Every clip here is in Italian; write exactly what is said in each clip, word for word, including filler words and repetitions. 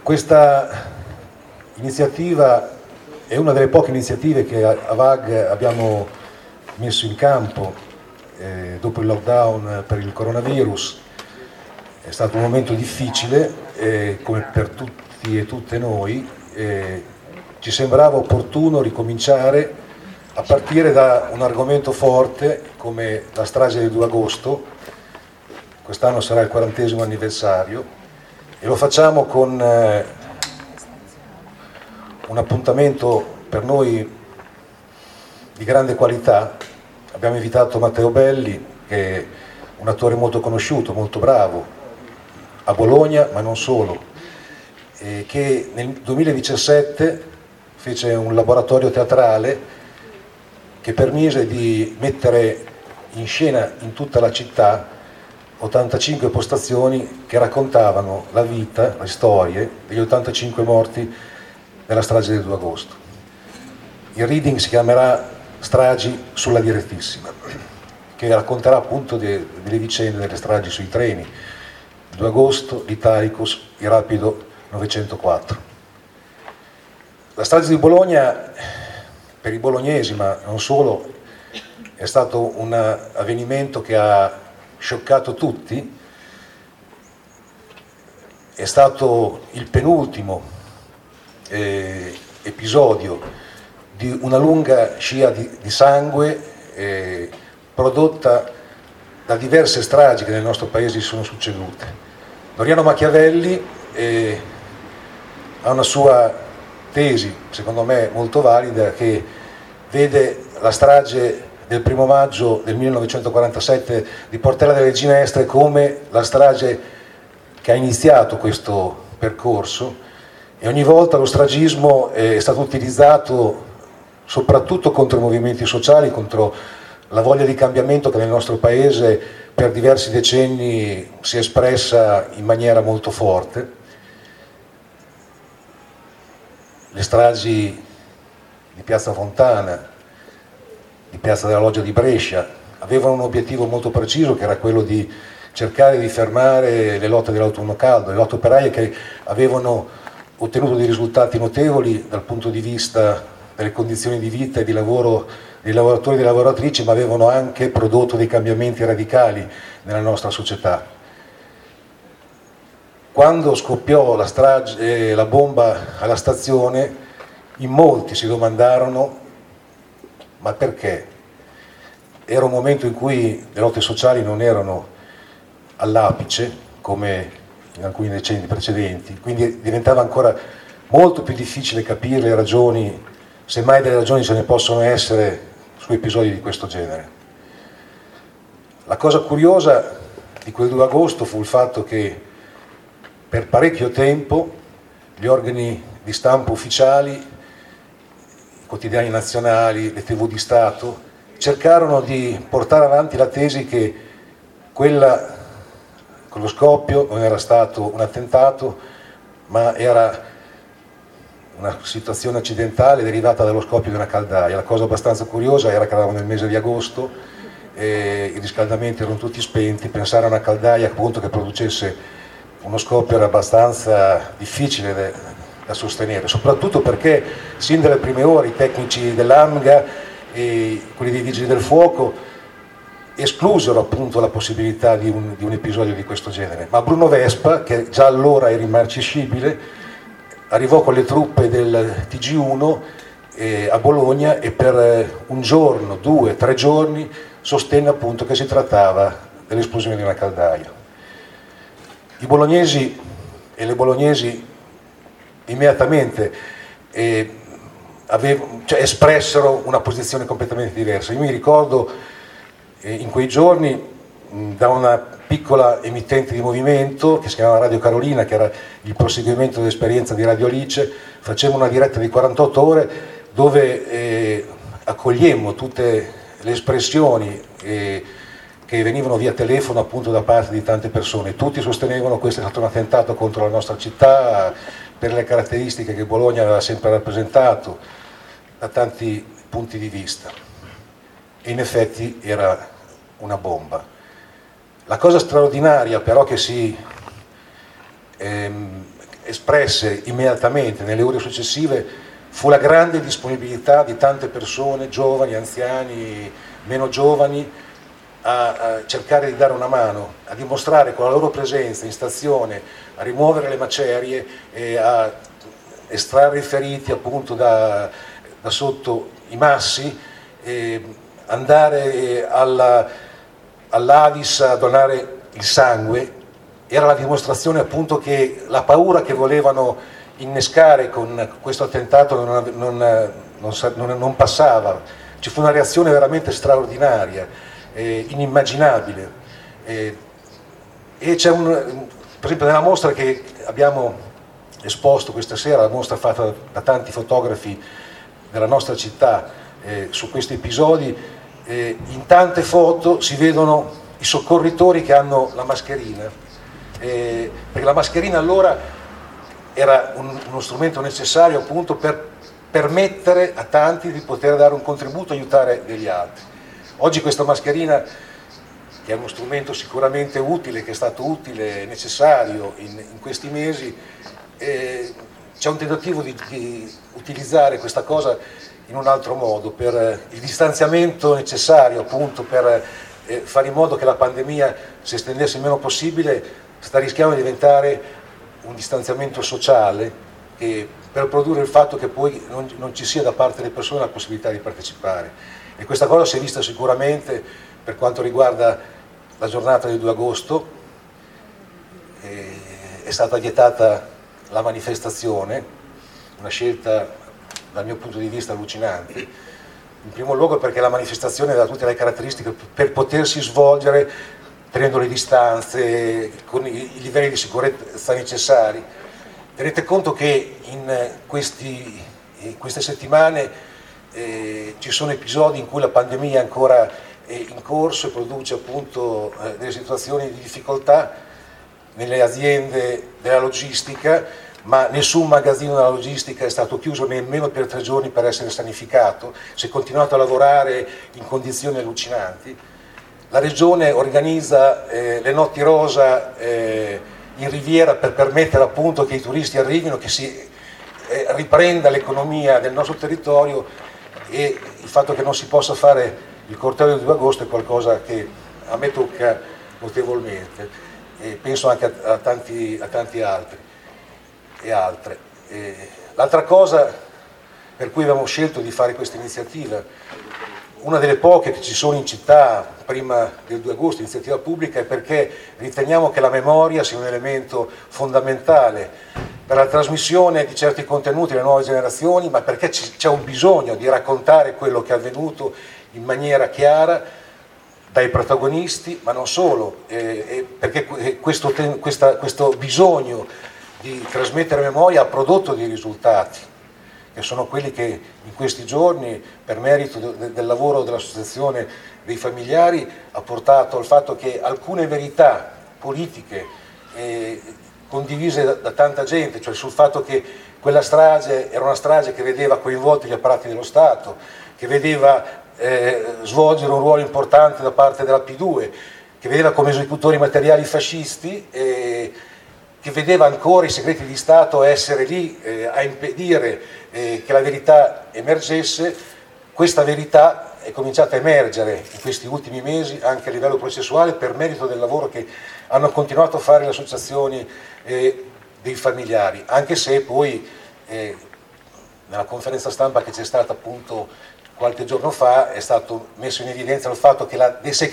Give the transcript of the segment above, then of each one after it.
Questa iniziativa è una delle poche iniziative che a V A G abbiamo messo in campo eh, dopo il lockdown per il coronavirus. È stato un momento difficile, eh, come per tutti e tutte noi. Eh, ci sembrava opportuno ricominciare a partire da un argomento forte come la strage del due agosto. Quest'anno sarà il quarantesimo anniversario e lo facciamo con eh, un appuntamento per noi di grande qualità. Abbiamo invitato Matteo Belli, che è un attore molto conosciuto, molto bravo, a Bologna, ma non solo, eh, che nel duemiladiciassette fece un laboratorio teatrale che permise di mettere in scena in tutta la città ottantacinque postazioni che raccontavano la vita, le storie degli ottantacinque morti della strage del due agosto. Il reading si chiamerà Stragi sulla direttissima, che racconterà appunto de, delle vicende delle stragi sui treni, il due agosto, l'Italicus, il Rapido novecentoquattro. La strage di Bologna, per i bolognesi, ma non solo, è stato un avvenimento che ha scioccato tutti. È stato il penultimo eh, episodio di una lunga scia di, di sangue eh, prodotta da diverse stragi che nel nostro paese si sono succedute. Doriano Machiavelli eh, ha una sua tesi, secondo me molto valida, che vede la strage del primo maggio del millenovecentoquarantasette di Portella delle Ginestre come la strage che ha iniziato questo percorso, e ogni volta lo stragismo è stato utilizzato soprattutto contro i movimenti sociali, contro la voglia di cambiamento che nel nostro paese per diversi decenni si è espressa in maniera molto forte. Le stragi di Piazza Fontana, di Piazza della Loggia di Brescia, avevano un obiettivo molto preciso, che era quello di cercare di fermare le lotte dell'autunno caldo, le lotte operaie che avevano ottenuto dei risultati notevoli dal punto di vista delle condizioni di vita e di lavoro dei lavoratori e delle lavoratrici, ma avevano anche prodotto dei cambiamenti radicali nella nostra società. Quando scoppiò la strage, la bomba alla stazione, in molti si domandarono: ma perché? Era un momento in cui le lotte sociali non erano all'apice come in alcuni decenni precedenti, quindi diventava ancora molto più difficile capire le ragioni, se mai delle ragioni ce ne possono essere su episodi di questo genere. La cosa curiosa di quel due agosto fu il fatto che per parecchio tempo gli organi di stampa ufficiali, i quotidiani nazionali, le tivù di Stato, cercarono di portare avanti la tesi che quella, quello scoppio non era stato un attentato, ma era una situazione accidentale derivata dallo scoppio di una caldaia. La cosa abbastanza curiosa era che eravamo nel mese di agosto e i riscaldamenti erano tutti spenti. Pensare a una caldaia appunto che producesse uno scoppio era abbastanza difficile da, da sostenere, soprattutto perché sin dalle prime ore i tecnici dell'AMGA e quelli dei vigili del fuoco esclusero appunto la possibilità di un, di un episodio di questo genere. Ma Bruno Vespa, che già allora era immarcescibile, arrivò con le truppe del T G uno eh, a Bologna e per eh, un giorno, due, tre giorni sostenne appunto che si trattava dell'esplosione di una caldaia. I bolognesi e le bolognesi immediatamente eh, avevo, cioè, espressero una posizione completamente diversa. Io mi ricordo eh, in quei giorni mh, da una piccola emittente di movimento che si chiamava Radio Carolina, che era il proseguimento dell'esperienza di Radio Alice, facemmo una diretta di quarantotto ore dove eh, accogliemmo tutte le espressioni eh, che venivano via telefono appunto da parte di tante persone. Tutti sostenevano che questo è stato un attentato contro la nostra città per le caratteristiche che Bologna aveva sempre rappresentato da tanti punti di vista, e in effetti era una bomba. La cosa straordinaria però che si, ehm, espresse immediatamente nelle ore successive fu la grande disponibilità di tante persone, giovani, anziani, meno giovani, a, a cercare di dare una mano, a dimostrare con la loro presenza in stazione, a rimuovere le macerie e a estrarre i feriti appunto da, da sotto i massi, e andare alla, all'Avis a donare il sangue. Era la dimostrazione appunto che la paura che volevano innescare con questo attentato non, non, non, non passava. Ci fu una reazione veramente straordinaria, eh, inimmaginabile. Eh, e c'è un, per esempio nella mostra che abbiamo esposto questa sera, la mostra fatta da tanti fotografi della nostra città eh, su questi episodi, eh, in tante foto si vedono i soccorritori che hanno la mascherina. Eh, perché la mascherina allora era un, uno strumento necessario appunto per permettere a tanti di poter dare un contributo e aiutare degli altri. Oggi questa mascherina, che è uno strumento sicuramente utile, che è stato utile e necessario in, in questi mesi, eh, c'è un tentativo di, di utilizzare questa cosa in un altro modo, per il distanziamento necessario appunto per eh, fare in modo che la pandemia si estendesse il meno possibile. Sta rischiando di diventare un distanziamento sociale che, per produrre il fatto che poi non, non ci sia da parte delle persone la possibilità di partecipare. E questa cosa si è vista sicuramente per quanto riguarda la giornata del due agosto, eh, è stata vietata la manifestazione, una scelta dal mio punto di vista allucinante, in primo luogo perché la manifestazione aveva tutte le caratteristiche per potersi svolgere tenendo le distanze, con i livelli di sicurezza necessari. Tenete conto che in, questi, in queste settimane eh, ci sono episodi in cui la pandemia è ancora è in corso e produce appunto eh, delle situazioni di difficoltà nelle aziende della logistica, ma nessun magazzino della logistica è stato chiuso nemmeno per tre giorni per essere sanificato, si è continuato a lavorare in condizioni allucinanti. La Regione organizza eh, le notti rosa eh, in Riviera per permettere appunto che i turisti arrivino, che si eh, riprenda l'economia del nostro territorio, e il fatto che non si possa fare il corteo del due agosto è qualcosa che a me tocca notevolmente, e penso anche a, a, tanti, a tanti altri e altre. Eh, l'altra cosa per cui abbiamo scelto di fare questa iniziativa, una delle poche che ci sono in città prima del due agosto, iniziativa pubblica, è perché riteniamo che la memoria sia un elemento fondamentale per la trasmissione di certi contenuti alle nuove generazioni, ma perché c'è un bisogno di raccontare quello che è avvenuto in maniera chiara dai protagonisti, ma non solo, eh, perché questo, questa, questo bisogno di trasmettere memoria ha prodotto dei risultati, che sono quelli che in questi giorni, per merito de, del lavoro dell'Associazione dei Familiari, ha portato al fatto che alcune verità politiche eh, condivise da, da tanta gente, cioè sul fatto che quella strage era una strage che vedeva coinvolti gli apparati dello Stato, che vedeva eh, svolgere un ruolo importante da parte della P due, che vedeva come esecutori materiali fascisti, eh, che vedeva ancora i segreti di Stato essere lì eh, a impedire eh, che la verità emergesse. Questa verità è cominciata a emergere in questi ultimi mesi anche a livello processuale per merito del lavoro che hanno continuato a fare le associazioni eh, dei familiari, anche se poi eh, nella conferenza stampa che c'è stata appunto qualche giorno fa è stato messo in evidenza il fatto che la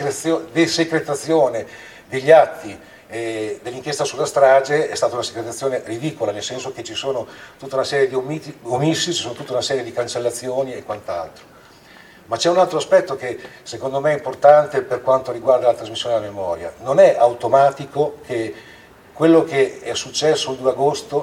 desecretazione degli atti Eh, dell'inchiesta sulla strage è stata una secretazione ridicola, nel senso che ci sono tutta una serie di omiti, omissi, ci sono tutta una serie di cancellazioni e quant'altro. Ma c'è un altro aspetto che secondo me è importante per quanto riguarda la trasmissione della memoria. Non è automatico che quello che è successo il due agosto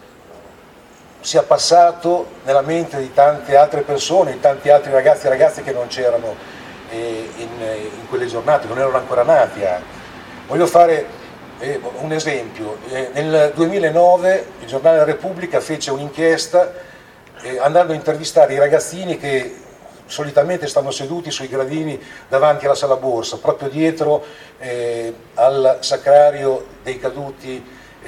sia passato nella mente di tante altre persone, di tanti altri ragazzi e ragazze che non c'erano eh, in, in quelle giornate, non erano ancora nati anche. Voglio fare Eh, un esempio, eh, nel duemilanove il giornale La Repubblica fece un'inchiesta eh, andando a intervistare i ragazzini che solitamente stanno seduti sui gradini davanti alla sala borsa, proprio dietro eh, al sacrario dei caduti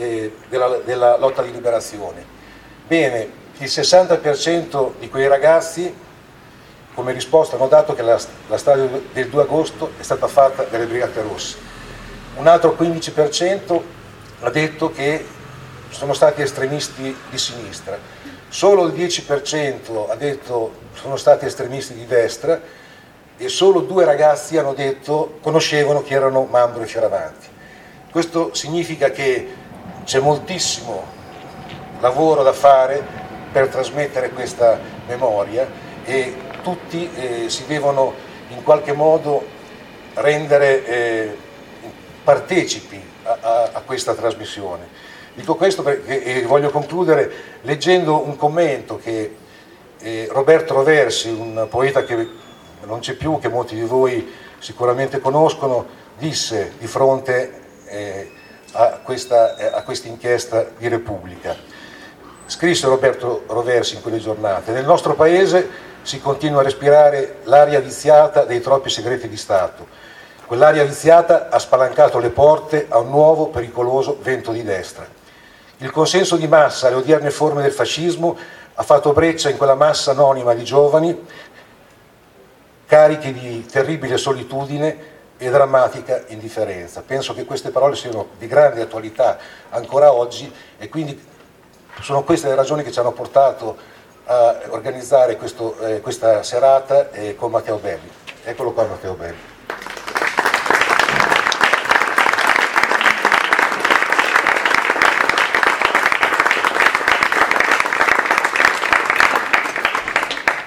eh, della, della lotta di liberazione. Bene, il sessanta per cento di quei ragazzi come risposta hanno dato che la, la strage del due agosto è stata fatta dalle Brigate Rosse. Un altro quindici per cento ha detto che sono stati estremisti di sinistra, solo il dieci per cento ha detto sono stati estremisti di destra e solo due ragazzi hanno detto conoscevano chi erano Mambro e Fioravanti. Questo significa che c'è moltissimo lavoro da fare per trasmettere questa memoria e tutti eh, si devono in qualche modo rendere eh, partecipi a, a, a questa trasmissione. Dico questo perché eh, voglio concludere leggendo un commento che eh, Roberto Roversi, un poeta che non c'è più, che molti di voi sicuramente conoscono, disse di fronte eh, a questa eh, a questa inchiesta di Repubblica. Scrisse Roberto Roversi in quelle giornate: nel nostro paese si continua a respirare l'aria viziata dei troppi segreti di Stato. Quell'aria viziata ha spalancato le porte a un nuovo pericoloso vento di destra. Il consenso di massa alle odierne forme del fascismo ha fatto breccia in quella massa anonima di giovani carichi di terribile solitudine e drammatica indifferenza. Penso che queste parole siano di grande attualità ancora oggi e quindi sono queste le ragioni che ci hanno portato a organizzare questo, eh, questa serata eh, con Matteo Belli. Eccolo qua Matteo Belli.